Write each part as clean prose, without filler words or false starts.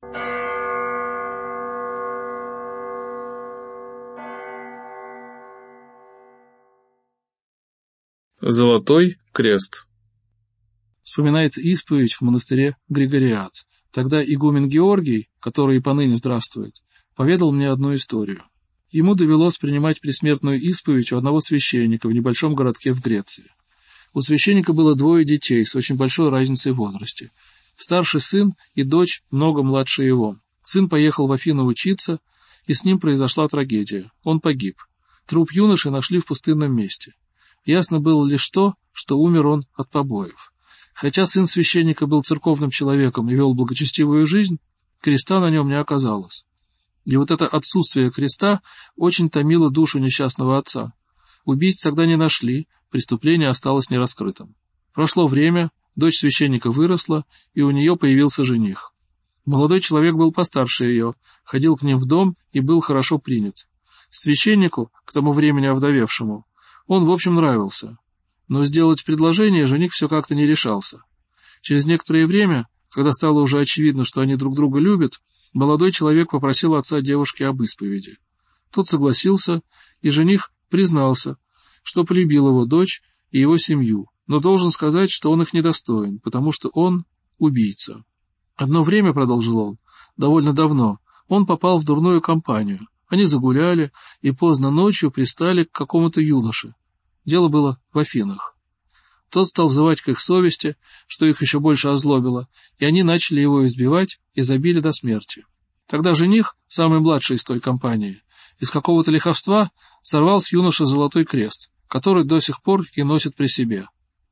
Золотой крест. Вспоминается исповедь в монастыре Григориац. Тогда игумен Георгий, который и поныне здравствует, поведал мне одну историю. Ему довелось принимать пресмертную исповедь у одного священника в небольшом городке в Греции. У священника было 2 детей с очень большой разницей в возрасте. Старший сын и дочь много младше его. Сын поехал в Афины учиться, и с ним произошла трагедия. Он погиб. Труп юноши нашли в пустынном месте. Ясно было лишь то, что умер он от побоев. Хотя сын священника был церковным человеком и вел благочестивую жизнь, креста на нем не оказалось. И вот это отсутствие креста очень томило душу несчастного отца. Убийц тогда не нашли, преступление осталось нераскрытым. Прошло время, дочь священника выросла, и у нее появился жених. Молодой человек был постарше ее, ходил к ним в дом и был хорошо принят. Священнику, к тому времени овдовевшему, он, в общем, нравился, но сделать предложение жених все как-то не решался. Через некоторое время, когда стало уже очевидно, что они друг друга любят, молодой человек попросил отца девушки об исповеди. Тот согласился, и жених признался, что полюбил его дочь и его семью, но должен сказать, что он их недостоин, потому что он убийца. Одно время, продолжил он, довольно давно, он попал в дурную компанию. Они загуляли и поздно ночью пристали к какому-то юноше. Дело было в Афинах. Тот стал взывать к их совести, что их еще больше озлобило, и они начали его избивать и забили до смерти. Тогда жених, самый младший из той компании, из какого-то лиховства сорвал с юноши золотой крест, который до сих пор и носит при себе.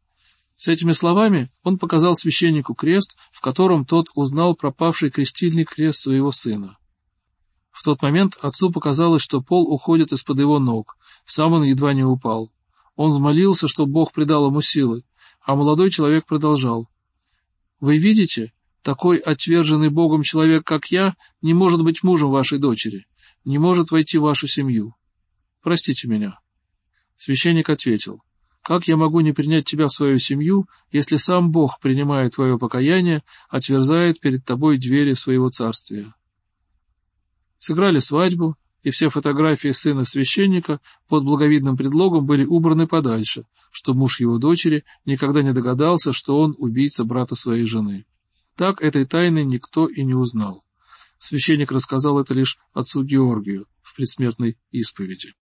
С этими словами он показал священнику крест, в котором тот узнал пропавший крестильный крест своего сына. В тот момент отцу показалось, что пол уходит из-под его ног, сам он едва не упал. Он взмолился, что Бог придал ему силы, а молодой человек продолжал. «Вы видите, такой отверженный Богом человек, как я, не может быть мужем вашей дочери, не может войти в вашу семью. Простите меня». Священник ответил, «Как я могу не принять тебя в свою семью, если сам Бог, принимая твое покаяние, отверзает перед тобой двери своего царствия?» Сыграли свадьбу, и все фотографии сына священника под благовидным предлогом были убраны подальше, чтобы муж его дочери никогда не догадался, что он убийца брата своей жены. Так этой тайны никто и не узнал. Священник рассказал это лишь отцу Георгию в предсмертной исповеди.